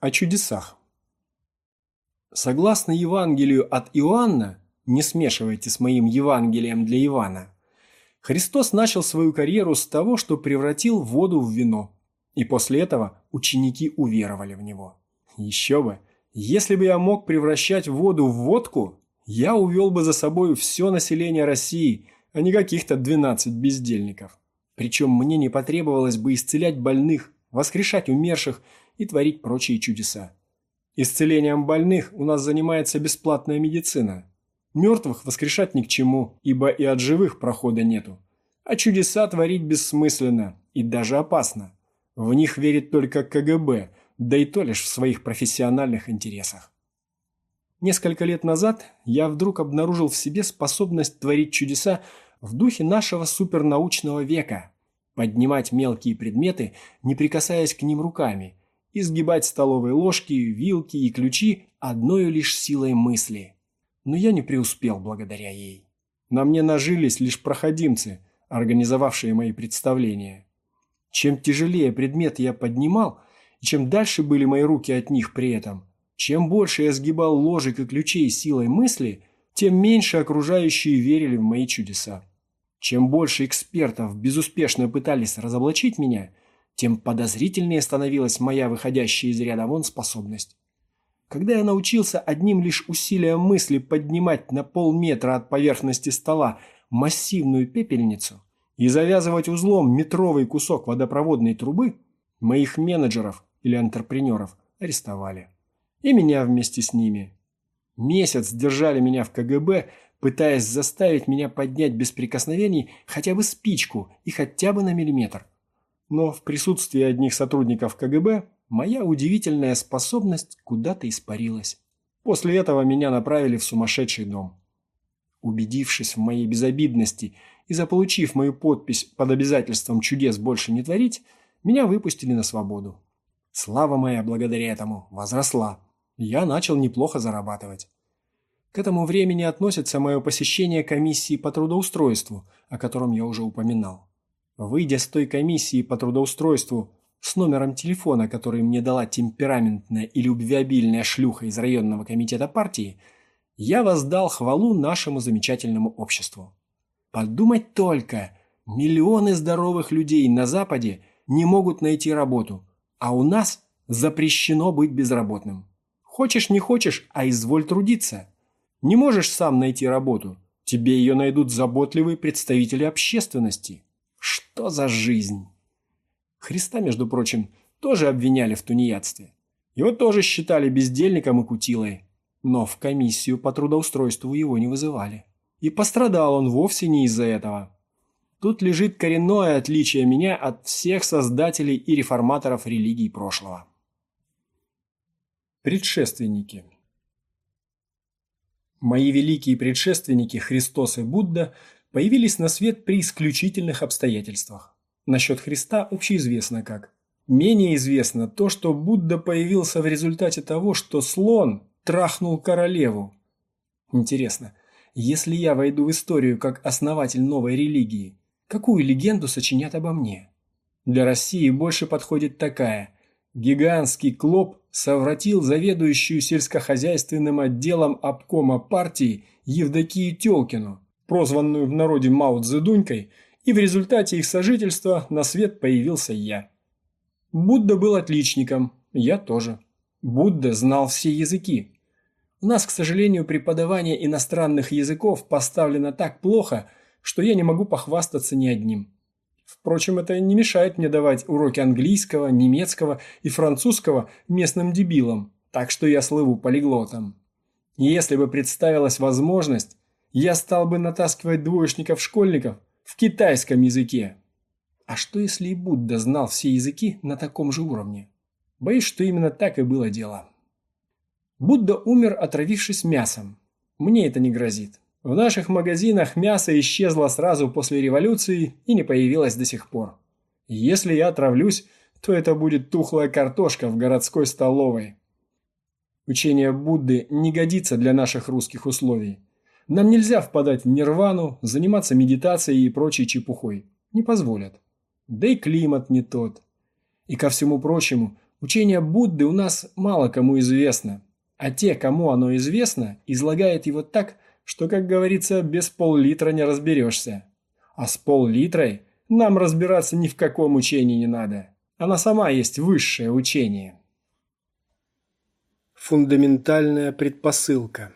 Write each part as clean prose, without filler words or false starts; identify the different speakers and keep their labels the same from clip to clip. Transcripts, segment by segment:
Speaker 1: О чудесах. Согласно Евангелию от Иоанна, не смешивайте с моим Евангелием для Ивана, Христос начал свою карьеру с того, что превратил воду в вино, и после этого ученики уверовали в Него. Еще бы, если бы я мог превращать воду в водку, я увел бы за собой все население России, а не каких-то 12 бездельников. Причем мне не потребовалось бы исцелять больных, воскрешать умерших и творить прочие чудеса. Исцелением больных у нас занимается бесплатная медицина. Мертвых воскрешать ни к чему, ибо и от живых прохода нету. А чудеса творить бессмысленно и даже опасно. В них верит только КГБ, да и то лишь в своих профессиональных интересах. Несколько лет назад я вдруг обнаружил в себе способность творить чудеса в духе нашего супернаучного века. Поднимать мелкие предметы, не прикасаясь к ним руками, изгибать столовые ложки, вилки и ключи одной лишь силой мысли. Но я не преуспел благодаря ей. На мне нажились лишь проходимцы, организовавшие мои представления. Чем тяжелее предмет я поднимал, и чем дальше были мои руки от них при этом, чем больше я сгибал ложек и ключей силой мысли, тем меньше окружающие верили в мои чудеса. Чем больше экспертов безуспешно пытались разоблачить меня, тем подозрительнее становилась моя выходящая из ряда вон способность. Когда я научился одним лишь усилием мысли поднимать на полметра от поверхности стола массивную пепельницу и завязывать узлом метровый кусок водопроводной трубы, моих менеджеров или антрепренеров арестовали. И меня вместе с ними. Месяц держали меня в КГБ, пытаясь заставить меня поднять без прикосновений хотя бы спичку и хотя бы на миллиметр. Но в присутствии одних сотрудников КГБ моя удивительная способность куда-то испарилась. После этого меня направили в сумасшедший дом. Убедившись в моей безобидности и заполучив мою подпись под обязательством чудес больше не творить, меня выпустили на свободу. Слава моя благодаря этому возросла. Я начал неплохо зарабатывать. К этому времени относится мое посещение комиссии по трудоустройству, о котором я уже упоминал. Выйдя с той комиссии по трудоустройству с номером телефона, который мне дала темпераментная и любвеобильная шлюха из районного комитета партии, я воздал хвалу нашему замечательному обществу. Подумать только, миллионы здоровых людей на Западе не могут найти работу, а у нас запрещено быть безработным. Хочешь не хочешь, а изволь трудиться. Не можешь сам найти работу, тебе ее найдут заботливые представители общественности. Что за жизнь? Христа, между прочим, тоже обвиняли в тунеядстве. Его тоже считали бездельником и кутилой. Но в комиссию по трудоустройству его не вызывали. И пострадал он вовсе не из-за этого. Тут лежит коренное отличие меня от всех создателей и реформаторов религий прошлого. Предшественники. Мои великие предшественники Христос и Будда появились на свет при исключительных обстоятельствах. Насчет Христа общеизвестно как. Менее известно то, что Будда появился в результате того, что слон трахнул королеву. Интересно, если я войду в историю как основатель новой религии, какую легенду сочинят обо мне? Для России больше подходит такая. Гигантский клоп совратил заведующую сельскохозяйственным отделом обкома партии Евдокию Тёлкину, прозванную в народе Мао Цзэдунькой, и в результате их сожительства на свет появился я. Будда был отличником, я тоже. Будда знал все языки. У нас, к сожалению, преподавание иностранных языков поставлено так плохо, что я не могу похвастаться ни одним. Впрочем, это не мешает мне давать уроки английского, немецкого и французского местным дебилам, так что я слыву полиглотом. Если бы представилась возможность, я стал бы натаскивать двоечников-школьников в китайском языке. А что если и Будда знал все языки на таком же уровне? Боюсь, что именно так и было дело. Будда умер, отравившись мясом. Мне это не грозит. В наших магазинах мясо исчезло сразу после революции и не появилось до сих пор. Если я отравлюсь, то это будет тухлая картошка в городской столовой. Учение Будды не годится для наших русских условий. Нам нельзя впадать в нирвану, заниматься медитацией и прочей чепухой. Не позволят. Да и климат не тот. И ко всему прочему, Учение Будды у нас мало кому известно, а те, кому оно известно, излагают его так, что, как говорится, без пол-литра не разберешься. А с пол-литрой нам разбираться ни в каком учении не надо. Она сама есть высшее учение. Фундаментальная предпосылка.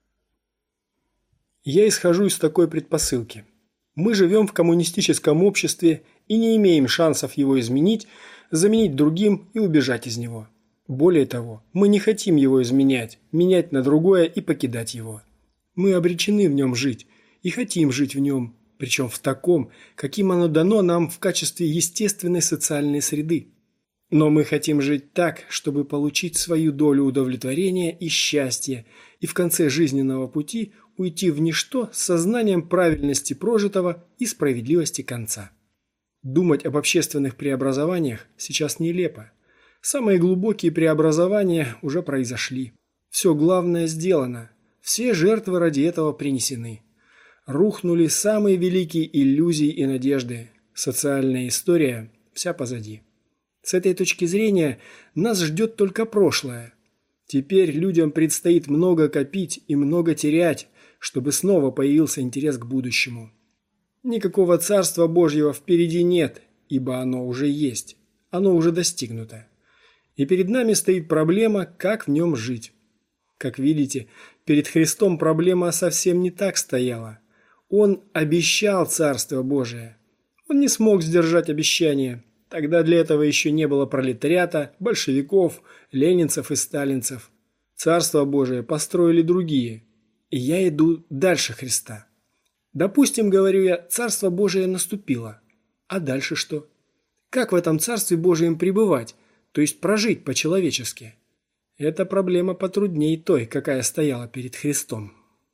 Speaker 1: Я исхожу из такой предпосылки. Мы живем в коммунистическом обществе и не имеем шансов его изменить, заменить другим и убежать из него. Более того, мы не хотим его изменять, менять на другое и покидать его. Мы обречены в нем жить и хотим жить в нем, причем в таком, каким оно дано нам в качестве естественной социальной среды. Но мы хотим жить так, чтобы получить свою долю удовлетворения и счастья, и в конце жизненного пути уйти в ничто с сознанием правильности прожитого и справедливости конца. Думать об общественных преобразованиях сейчас нелепо. Самые глубокие преобразования уже произошли. Все главное сделано. Все жертвы ради этого принесены. Рухнули самые великие иллюзии и надежды. Социальная история вся позади. С этой точки зрения нас ждет только прошлое. Теперь людям предстоит много копить и много терять, чтобы снова появился интерес к будущему. Никакого Царства Божьего впереди нет, ибо оно уже есть, оно уже достигнуто. И перед нами стоит проблема, как в нем жить. Как видите, перед Христом проблема совсем не так стояла. Он обещал Царство Божие. Он не смог сдержать обещание. Тогда для этого еще не было пролетариата, большевиков, ленинцев и сталинцев. Царство Божие построили другие. И я иду дальше Христа. Допустим, говорю я, Царство Божие наступило. А дальше что? Как в этом Царстве Божием пребывать, то есть прожить по-человечески? Это проблема потруднее той, какая стояла перед Христом.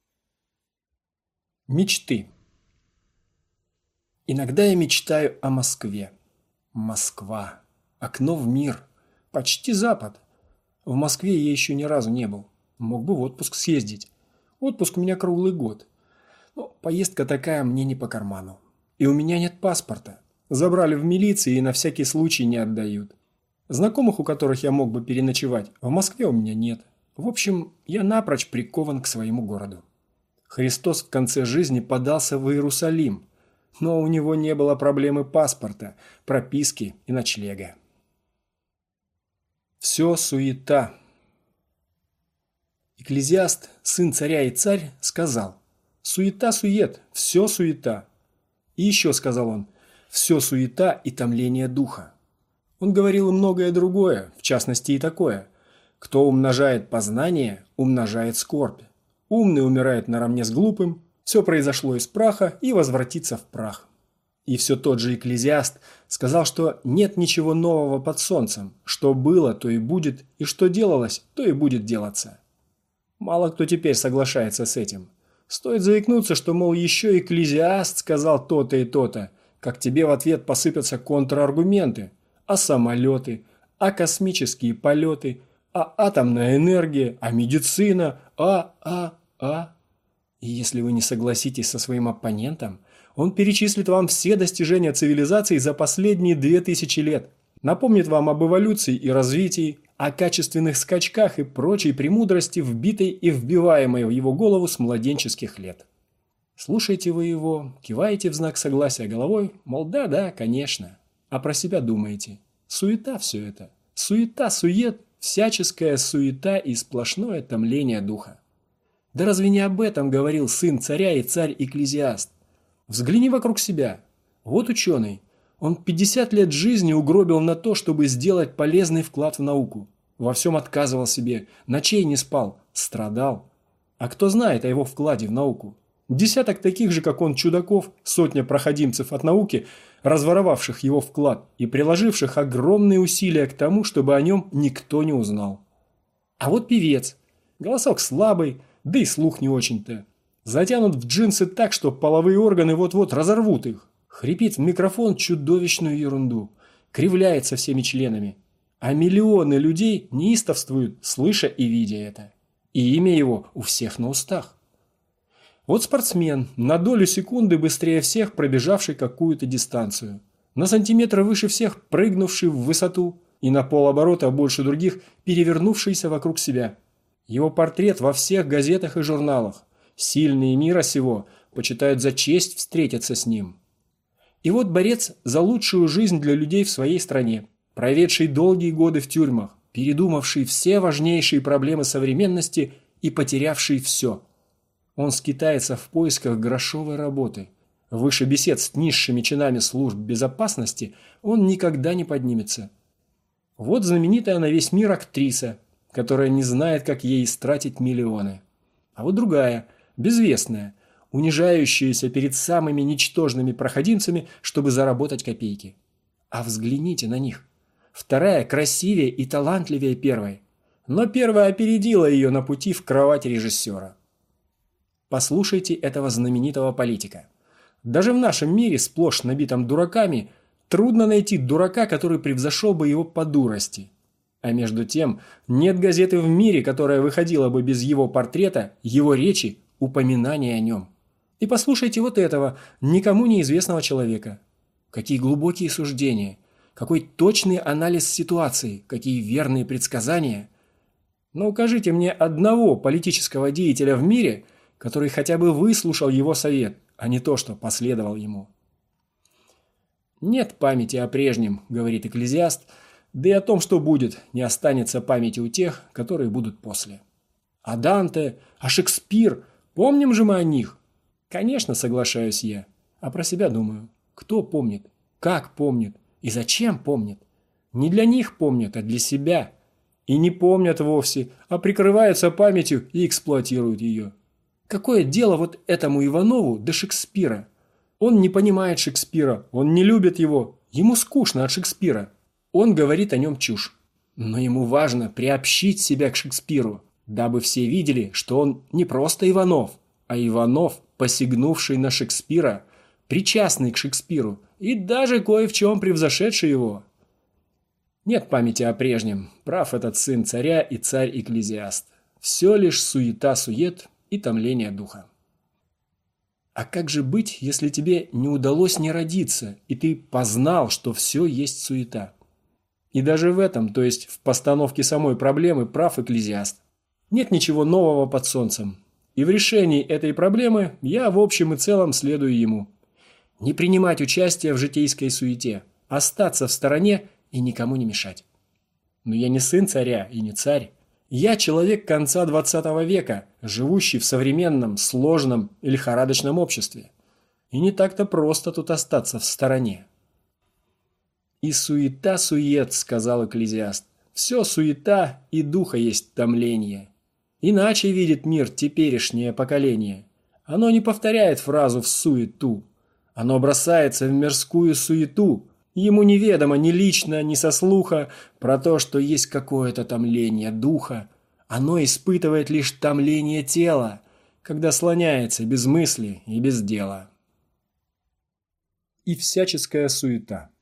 Speaker 1: Мечты. Иногда я мечтаю о Москве. Москва. Окно в мир. Почти запад. В Москве я еще ни разу не был. Мог бы в отпуск съездить. Отпуск у меня круглый год. Но поездка такая мне не по карману. И у меня нет паспорта. Забрали в милиции и на всякий случай не отдают. Знакомых, у которых я мог бы переночевать, в Москве у меня нет. В общем, я напрочь прикован к своему городу. Христос в конце жизни подался в Иерусалим, но у него не было проблемы паспорта, прописки и ночлега. Все суета. Экклезиаст, сын царя и царь, сказал: «Суета-сует, все суета». И еще сказал он: «Все суета и томление духа». Он говорил и многое другое, в частности и такое: «Кто умножает познание, умножает скорбь. Умный умирает наравне с глупым, все произошло из праха и возвратится в прах». И все тот же Экклезиаст сказал, что нет ничего нового под солнцем, что было, то и будет, и что делалось, то и будет делаться. Мало кто теперь соглашается с этим. Стоит заикнуться, что, мол, еще Экклезиаст сказал то-то и то-то, как тебе в ответ посыпятся контраргументы, а самолеты, а космические полеты, а атомная энергия, а медицина, И если вы не согласитесь со своим оппонентом, он перечислит вам все достижения цивилизации за последние 2000 лет, напомнит вам об эволюции и развитии, о качественных скачках и прочей премудрости, вбитой и вбиваемой в его голову с младенческих лет. Слушаете вы его, киваете в знак согласия головой, мол, да, конечно, а про себя думаете: суета все это, суета-сует, всяческая суета и сплошное томление духа. Да разве не об этом говорил сын царя и царь Экклезиаст? Взгляни вокруг себя. Вот ученый. Он 50 лет жизни угробил на то, чтобы сделать полезный вклад в науку. Во всем отказывал себе, ночей не спал, страдал. А кто знает о его вкладе в науку? Десяток таких же, как он, чудаков, сотня проходимцев от науки, разворовавших его вклад и приложивших огромные усилия к тому, чтобы о нем никто не узнал. А вот певец. Голосок слабый, да и слух не очень-то. Затянут в джинсы так, что половые органы вот-вот разорвут их. Хрипит в микрофон чудовищную ерунду. Кривляется всеми членами. А миллионы людей неистовствуют, слыша и видя это. И имя его у всех на устах. Вот спортсмен, на долю секунды быстрее всех пробежавший какую-то дистанцию. На сантиметр выше всех прыгнувший в высоту. и на полоборота больше других, перевернувшийся вокруг себя. Его портрет во всех газетах и журналах. Сильные мира сего почитают за честь встретиться с ним. И вот борец за лучшую жизнь для людей в своей стране, проведший долгие годы в тюрьмах, передумавший все важнейшие проблемы современности и потерявший все. Он скитается в поисках грошовой работы. Выше бесед с низшими чинами служб безопасности он никогда не поднимется. Вот знаменитая на весь мир актриса, которая не знает, как ей истратить миллионы. А вот другая, безвестная, унижающаяся перед самыми ничтожными проходимцами, чтобы заработать копейки. А взгляните на них. Вторая красивее и талантливее первой. Но первая опередила ее на пути в кровать режиссера. Послушайте этого знаменитого политика. Даже в нашем мире, сплошь набитом дураками, трудно найти дурака, который превзошел бы его по дурости. А между тем, нет газеты в мире, которая выходила бы без его портрета, его речи, упоминания о нем. И послушайте вот этого, никому неизвестного человека. Какие глубокие суждения, какой точный анализ ситуации, какие верные предсказания. Но укажите мне одного политического деятеля в мире, который хотя бы выслушал его совет, а не то, что последовал ему. «Нет памяти о прежнем», — говорит Экклезиаст, «да и о том, что будет, не останется памяти у тех, которые будут после». А Данте, а Шекспир, помним же мы о них? Конечно, соглашаюсь я, а про себя думаю, кто помнит, как помнит и зачем помнит? Не для них помнят, а для себя. И не помнят вовсе, а прикрываются памятью и эксплуатируют ее. Какое дело вот этому Иванову до Шекспира? Он не понимает Шекспира, он не любит его, ему скучно от Шекспира. Он говорит о нем чушь. Но ему важно приобщить себя к Шекспиру, дабы все видели, что он не просто Иванов, а Иванов, посягнувший на Шекспира, причастный к Шекспиру и даже кое в чем превзошедший его. Нет памяти о прежнем, прав этот сын царя и царь-экклезиаст. Все лишь суета-сует и томление духа. А как же быть, если тебе не удалось не родиться, и ты познал, что все есть суета? И даже в этом, то есть в постановке самой проблемы, прав экклезиаст. Нет ничего нового под солнцем. И в решении этой проблемы я в общем и целом следую ему. Не принимать участие в житейской суете, остаться в стороне и никому не мешать. Но я не сын царя и не царь. Я человек конца 20 века, живущий в современном, сложном и лихорадочном обществе. И не так-то просто тут остаться в стороне. «И суета-сует», — сказал экклезиаст. «Все суета и духа есть томление. Иначе видит мир теперешнее поколение. Оно не повторяет фразу в суету. Оно бросается в мирскую суету. Ему неведомо ни лично, ни со слуха про то, что есть какое-то томление духа. Оно испытывает лишь томление тела, когда слоняется без мысли и без дела». И всяческая суета.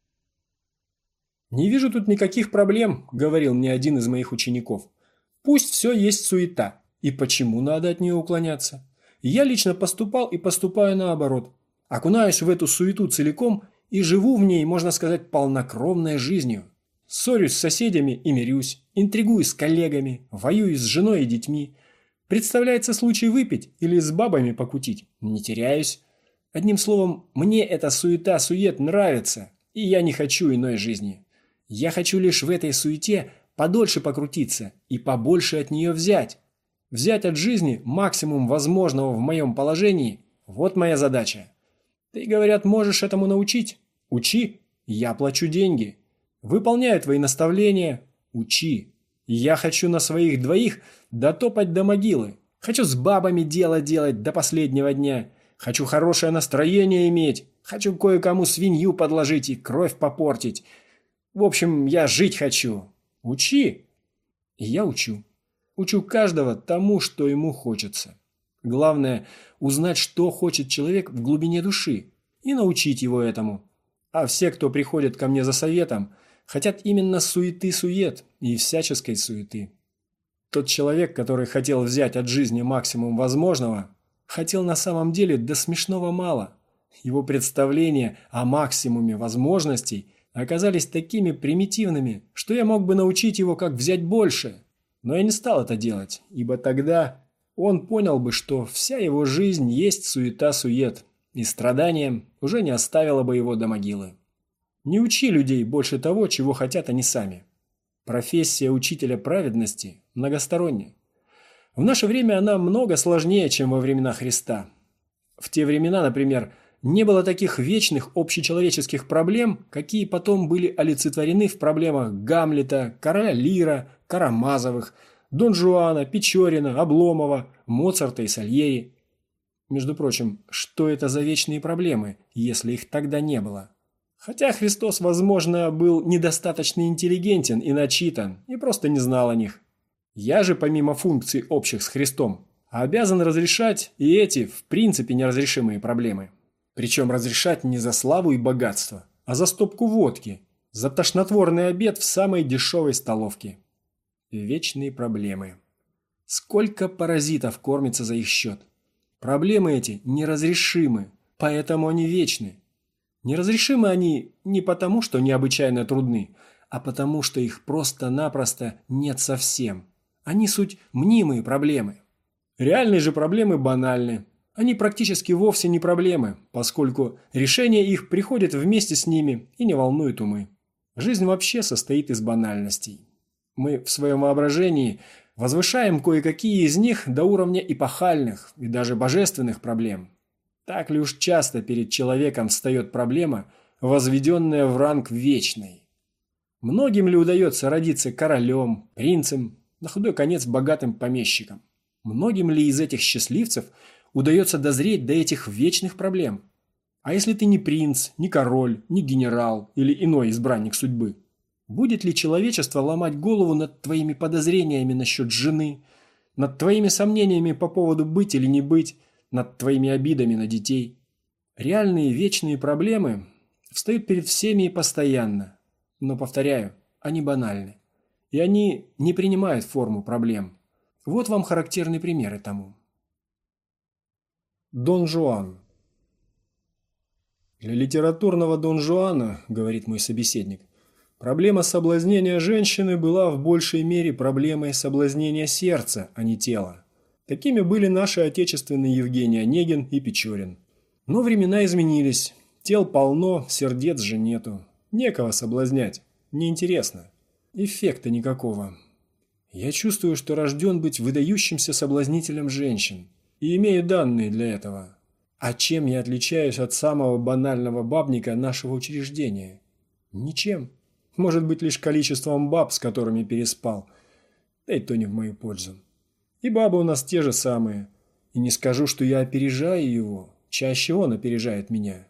Speaker 1: «Не вижу тут никаких проблем», — говорил мне один из моих учеников. «Пусть все есть суета. И почему надо от нее уклоняться? Я лично поступал и поступаю наоборот. Окунаюсь в эту суету целиком и живу в ней, можно сказать, полнокровной жизнью. Ссорюсь с соседями и мирюсь, интригую с коллегами, воюю с женой и детьми. Представляется случай выпить или с бабами покутить. Не теряюсь. Одним словом, мне эта суета-сует нравится, и я не хочу иной жизни. Я хочу лишь в этой суете подольше покрутиться и побольше от нее взять. Взять от жизни максимум возможного в моем положении – вот моя задача. Ты, говорят, можешь этому научить? Учи, я плачу деньги. Выполняю твои наставления, учи. Я хочу на своих двоих дотопать до могилы. Хочу с бабами дело делать до последнего дня. Хочу хорошее настроение иметь. Хочу кое-кому свинью подложить и кровь попортить. В общем, я жить хочу. Учи. И я учу. Учу каждого тому, что ему хочется. Главное – узнать, что хочет человек в глубине души, и научить его этому. А все, кто приходит ко мне за советом, хотят именно суеты-сует и всяческой суеты. Тот человек, который хотел взять от жизни максимум возможного, хотел на самом деле до смешного мало. Его представление о максимуме возможностей оказались такими примитивными, что я мог бы научить его, как взять больше. Но я не стал это делать, ибо тогда он понял бы, что вся его жизнь есть суета-сует, и страданием уже не оставило бы его до могилы. Не учи людей больше того, чего хотят они сами. Профессия учителя праведности многосторонняя. В наше время она много сложнее, чем во времена Христа. В те времена, например, не было таких вечных общечеловеческих проблем, какие потом были олицетворены в проблемах Гамлета, короля Лира, Карамазовых, Дон Жуана, Печорина, Обломова, Моцарта и Сальери. Между прочим, что это за вечные проблемы, если их тогда не было? Хотя Христос, возможно, был недостаточно интеллигентен и начитан, и просто не знал о них. Я же, помимо функций общих с Христом, обязан разрешать и эти, в принципе, неразрешимые проблемы. Причем разрешать не за славу и богатство, а за стопку водки, за тошнотворный обед в самой дешевой столовке. Вечные проблемы. Сколько паразитов кормится за их счет. Проблемы эти неразрешимы, поэтому они вечны. Неразрешимы они не потому, что необычайно трудны, а потому, что их просто-напросто нет совсем. Они суть мнимые проблемы. Реальные же проблемы банальны. Они практически вовсе не проблемы, поскольку решение их приходит вместе с ними и не волнует умы. Жизнь вообще состоит из банальностей. Мы в своем воображении возвышаем кое-какие из них до уровня эпохальных и даже божественных проблем. Так ли уж часто перед человеком встает проблема, возведенная в ранг вечной? Многим ли удается родиться королем, принцем, на худой конец богатым помещиком? Многим ли из этих счастливцев удается дозреть до этих вечных проблем? А если ты не принц, не король, не генерал или иной избранник судьбы? Будет ли человечество ломать голову над твоими подозрениями насчет жены, над твоими сомнениями по поводу быть или не быть, над твоими обидами на детей? Реальные вечные проблемы встают перед всеми и постоянно. Но, повторяю, они банальны. И они не принимают форму проблем. Вот вам характерные примеры тому. Дон Жуан. Для литературного Дон Жуана, говорит мой собеседник, проблема соблазнения женщины была в большей мере проблемой соблазнения сердца, а не тела. Такими были наши отечественные Евгений Онегин и Печорин. Но времена изменились. Тел полно, сердец же нету. Некого соблазнять. Неинтересно. Эффекта никакого. Я чувствую, что рожден быть выдающимся соблазнителем женщин. И имею данные для этого. А чем я отличаюсь от самого банального бабника нашего учреждения? Ничем. Может быть, лишь количеством баб, с которыми переспал. Да и то не в мою пользу. И бабы у нас те же самые. И не скажу, что я опережаю его. Чаще он опережает меня.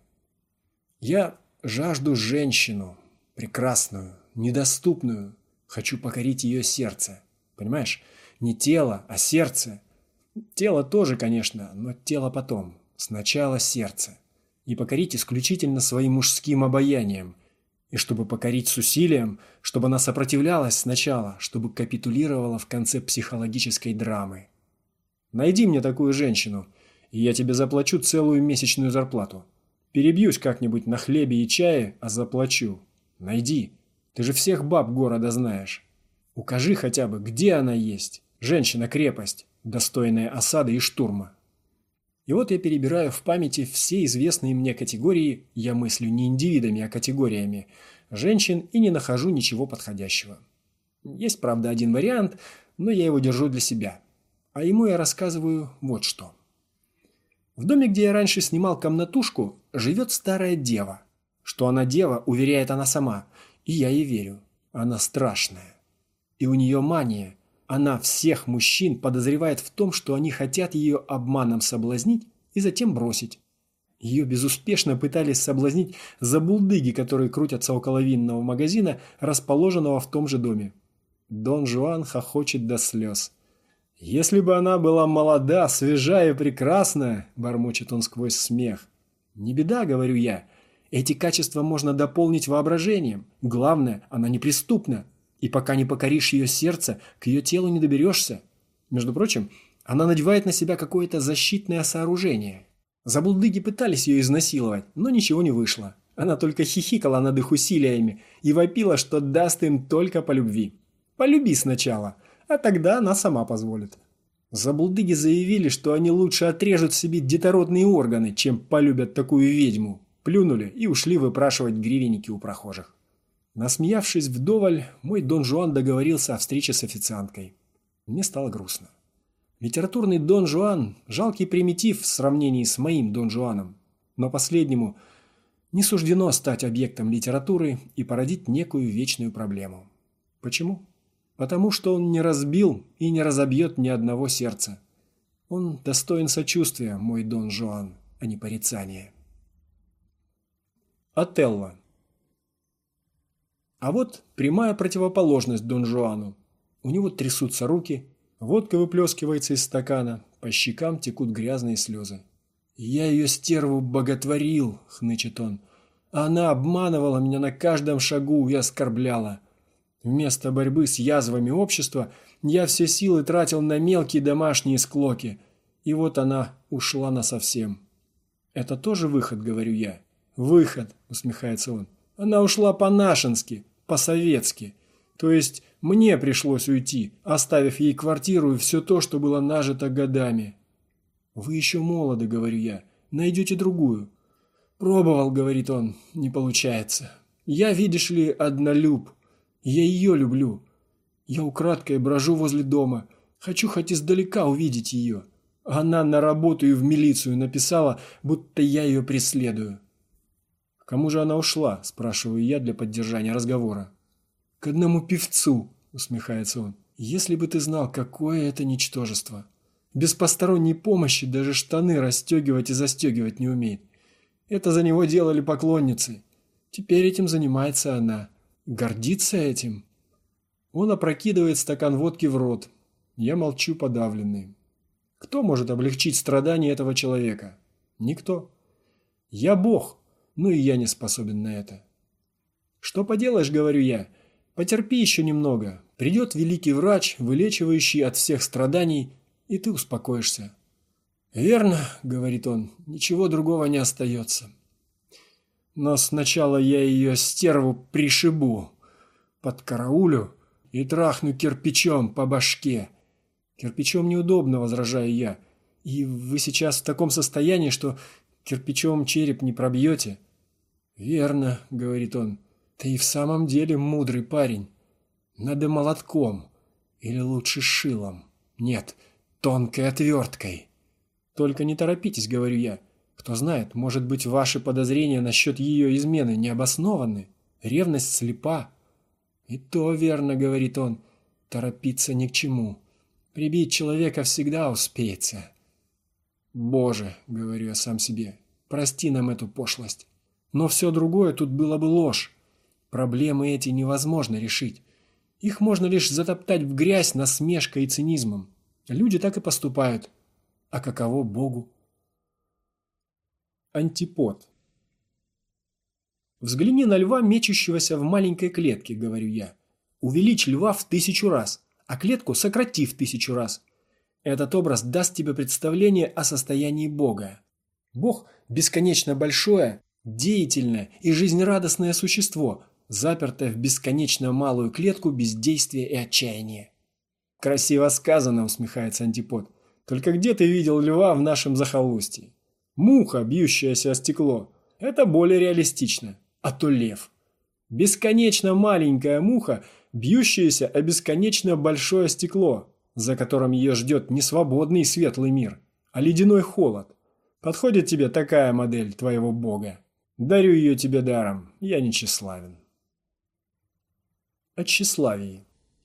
Speaker 1: Я жажду женщину. Прекрасную, недоступную. Хочу покорить ее сердце. Понимаешь? Не тело, а сердце. Тело тоже, конечно, но тело потом. Сначала сердце. И покорить исключительно своим мужским обаянием. И чтобы покорить с усилием, чтобы она сопротивлялась сначала, чтобы капитулировала в конце психологической драмы. Найди мне такую женщину, и я тебе заплачу целую месячную зарплату. Перебьюсь как-нибудь на хлебе и чае, а заплачу. Найди. Ты же всех баб города знаешь. Укажи хотя бы, где она есть. Женщина-крепость, достойная осады и штурма. И вот я перебираю в памяти все известные мне категории, я мыслю не индивидами, а категориями, женщин и не нахожу ничего подходящего. Есть, правда, один вариант, но я его держу для себя. А ему я рассказываю вот что. В доме, где я раньше снимал комнатушку, живет старая дева. Что она дева, уверяет она сама, и я ей верю. Она страшная. И у нее мания. Она всех мужчин подозревает в том, что они хотят ее обманом соблазнить и затем бросить. Ее безуспешно пытались соблазнить забулдыги, которые крутятся около винного магазина, расположенного в том же доме. Дон Жуан хохочет до слез. «Если бы она была молода, свежая и прекрасная», – бормочет он сквозь смех. «Не беда», – говорю я. «Эти качества можно дополнить воображением. Главное, она неприступна. И пока не покоришь ее сердце, к ее телу не доберешься. Между прочим, она надевает на себя какое-то защитное сооружение. Забулдыги пытались ее изнасиловать, но ничего не вышло. Она только хихикала над их усилиями и вопила, что даст им только по любви. Полюби сначала, а тогда она сама позволит. Забулдыги заявили, что они лучше отрежут себе детородные органы, чем полюбят такую ведьму. Плюнули и ушли выпрашивать гривенники у прохожих. Насмеявшись вдоволь, мой Дон Жуан договорился о встрече с официанткой. Мне стало грустно. Литературный Дон Жуан – жалкий примитив в сравнении с моим Дон Жуаном, но последнему не суждено стать объектом литературы и породить некую вечную проблему. Почему? Потому что он не разбил и не разобьет ни одного сердца. Он достоин сочувствия, мой Дон Жуан, а не порицания. Отелло. А вот прямая противоположность Дон Жуану. У него трясутся руки, водка выплескивается из стакана, по щекам текут грязные слезы. «Я ее стерву боготворил», — хнычет он. «Она обманывала меня на каждом шагу и оскорбляла. Вместо борьбы с язвами общества я все силы тратил на мелкие домашние склоки. И вот она ушла насовсем». «Это тоже выход», — говорю я. «Выход», — усмехается он. «Она ушла по-нашенски, по-советски. То есть мне пришлось уйти, оставив ей квартиру и все то, что было нажито годами». «Вы еще молоды», — говорю я. «Найдете другую». «Пробовал», — говорит он, — «не получается. Я, видишь ли, однолюб. Я ее люблю. Я украдкой брожу возле дома. Хочу хоть издалека увидеть ее. Она на работу и в милицию написала, будто я ее преследую». «К кому же она ушла?» – спрашиваю я для поддержания разговора. «К одному певцу», – усмехается он. «Если бы ты знал, какое это ничтожество. Без посторонней помощи даже штаны расстегивать и застегивать не умеет. Это за него делали поклонницы. Теперь этим занимается она. Гордится этим». Он опрокидывает стакан водки в рот. Я молчу подавленный. Кто может облегчить страдания этого человека? Никто. Я Бог, но и я не способен на это. «Что поделаешь, — говорю я, — потерпи еще немного. Придет великий врач, вылечивающий от всех страданий, и ты успокоишься». «Верно, — говорит он, — ничего другого не остается. Но сначала я ее стерву пришибу, подкараулю и трахну кирпичом по башке». «Кирпичом неудобно, — возражаю я, — и вы сейчас в таком состоянии, что кирпичом череп не пробьете». «Верно, — говорит он, — ты и в самом деле мудрый парень. Надо молотком, или лучше шилом. Нет, тонкой отверткой». «Только не торопитесь, — говорю я. Кто знает, может быть, ваши подозрения насчет ее измены не обоснованы. Ревность слепа». «И то верно, — говорит он, — торопиться ни к чему. Прибить человека всегда успеется». «Боже, — говорю я сам себе, — прости нам эту пошлость. Но все другое тут было бы ложь. Проблемы эти невозможно решить. Их можно лишь затоптать в грязь насмешкой и цинизмом. Люди так и поступают. А каково Богу?» Антипод. «Взгляни на льва, мечущегося в маленькой клетке, — говорю я. Увеличь льва в 1000 раз, а клетку сократи в 1000 раз. Этот образ даст тебе представление о состоянии Бога. Бог – бесконечно большое, деятельное и жизнерадостное существо, запертое в бесконечно малую клетку бездействия и отчаяния». «Красиво сказано, — усмехается Антипод. — Только где ты видел льва в нашем захолустье? Муха, бьющаяся о стекло – это более реалистично. А то лев. Бесконечно маленькая муха, бьющаяся о бесконечно большое стекло, за которым ее ждет не свободный и светлый мир, а ледяной холод. Подходит тебе такая модель твоего бога? Дарю ее тебе даром, я не тщеславен». О тщеславии.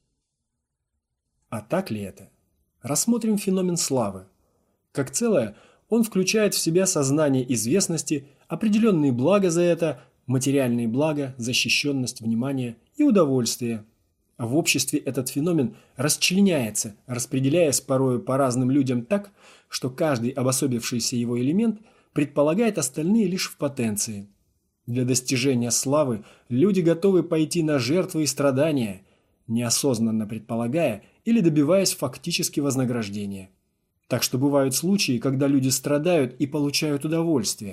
Speaker 1: А так ли это? Рассмотрим феномен славы. Как целое, он включает в себя сознание известности, определенные блага за это, материальные блага, защищенность, внимание и удовольствие. А в обществе этот феномен расчленяется, распределяясь порою по разным людям так, что каждый обособившийся его элемент предполагает остальные лишь в потенции. Для достижения славы люди готовы пойти на жертвы и страдания, неосознанно предполагая или добиваясь фактически вознаграждения. Так что бывают случаи, когда люди страдают и получают удовольствие,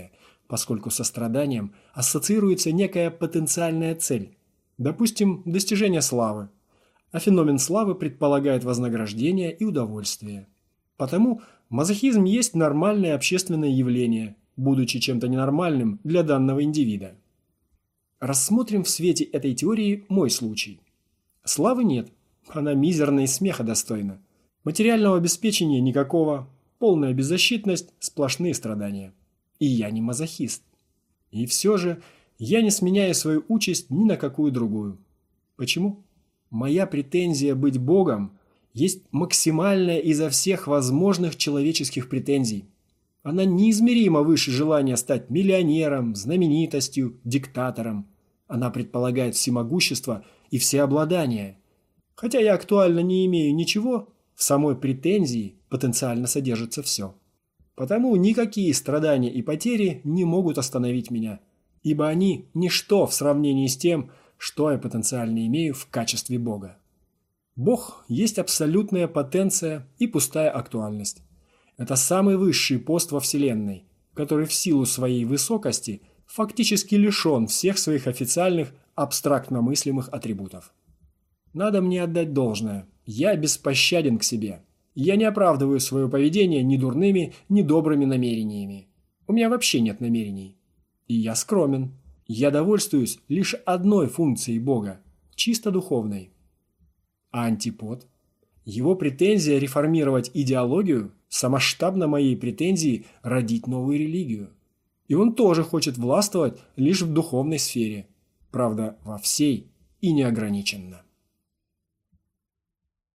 Speaker 1: поскольку со страданием ассоциируется некая потенциальная цель, допустим, достижение славы, а феномен славы предполагает вознаграждение и удовольствие. Потому мазохизм есть нормальное общественное явление, будучи чем-то ненормальным для данного индивида. Рассмотрим в свете этой теории мой случай. Славы нет, она мизерна и смеха достойна. Материального обеспечения никакого, полная беззащитность, сплошные страдания. И я не мазохист. И все же я не сменяю свою участь ни на какую другую. Почему? Моя претензия быть Богом есть максимальная изо всех возможных человеческих претензий. Она неизмеримо выше желания стать миллионером, знаменитостью, диктатором. Она предполагает всемогущество и всеобладание. Хотя я актуально не имею ничего, в самой претензии потенциально содержится все. Потому никакие страдания и потери не могут остановить меня, ибо они – ничто в сравнении с тем, что я потенциально имею в качестве Бога. Бог есть абсолютная потенция и пустая актуальность. Это самый высший пост во Вселенной, который в силу своей высокости фактически лишен всех своих официальных абстрактно мыслимых атрибутов. Надо мне отдать должное. Я беспощаден к себе. Я не оправдываю свое поведение ни дурными, ни добрыми намерениями. У меня вообще нет намерений. И я скромен. Я довольствуюсь лишь одной функцией Бога, чисто духовной. А антипод? Его претензия реформировать идеологию самоштабно моей претензии родить новую религию. И он тоже хочет властвовать лишь в духовной сфере. Правда, во всей и неограниченно.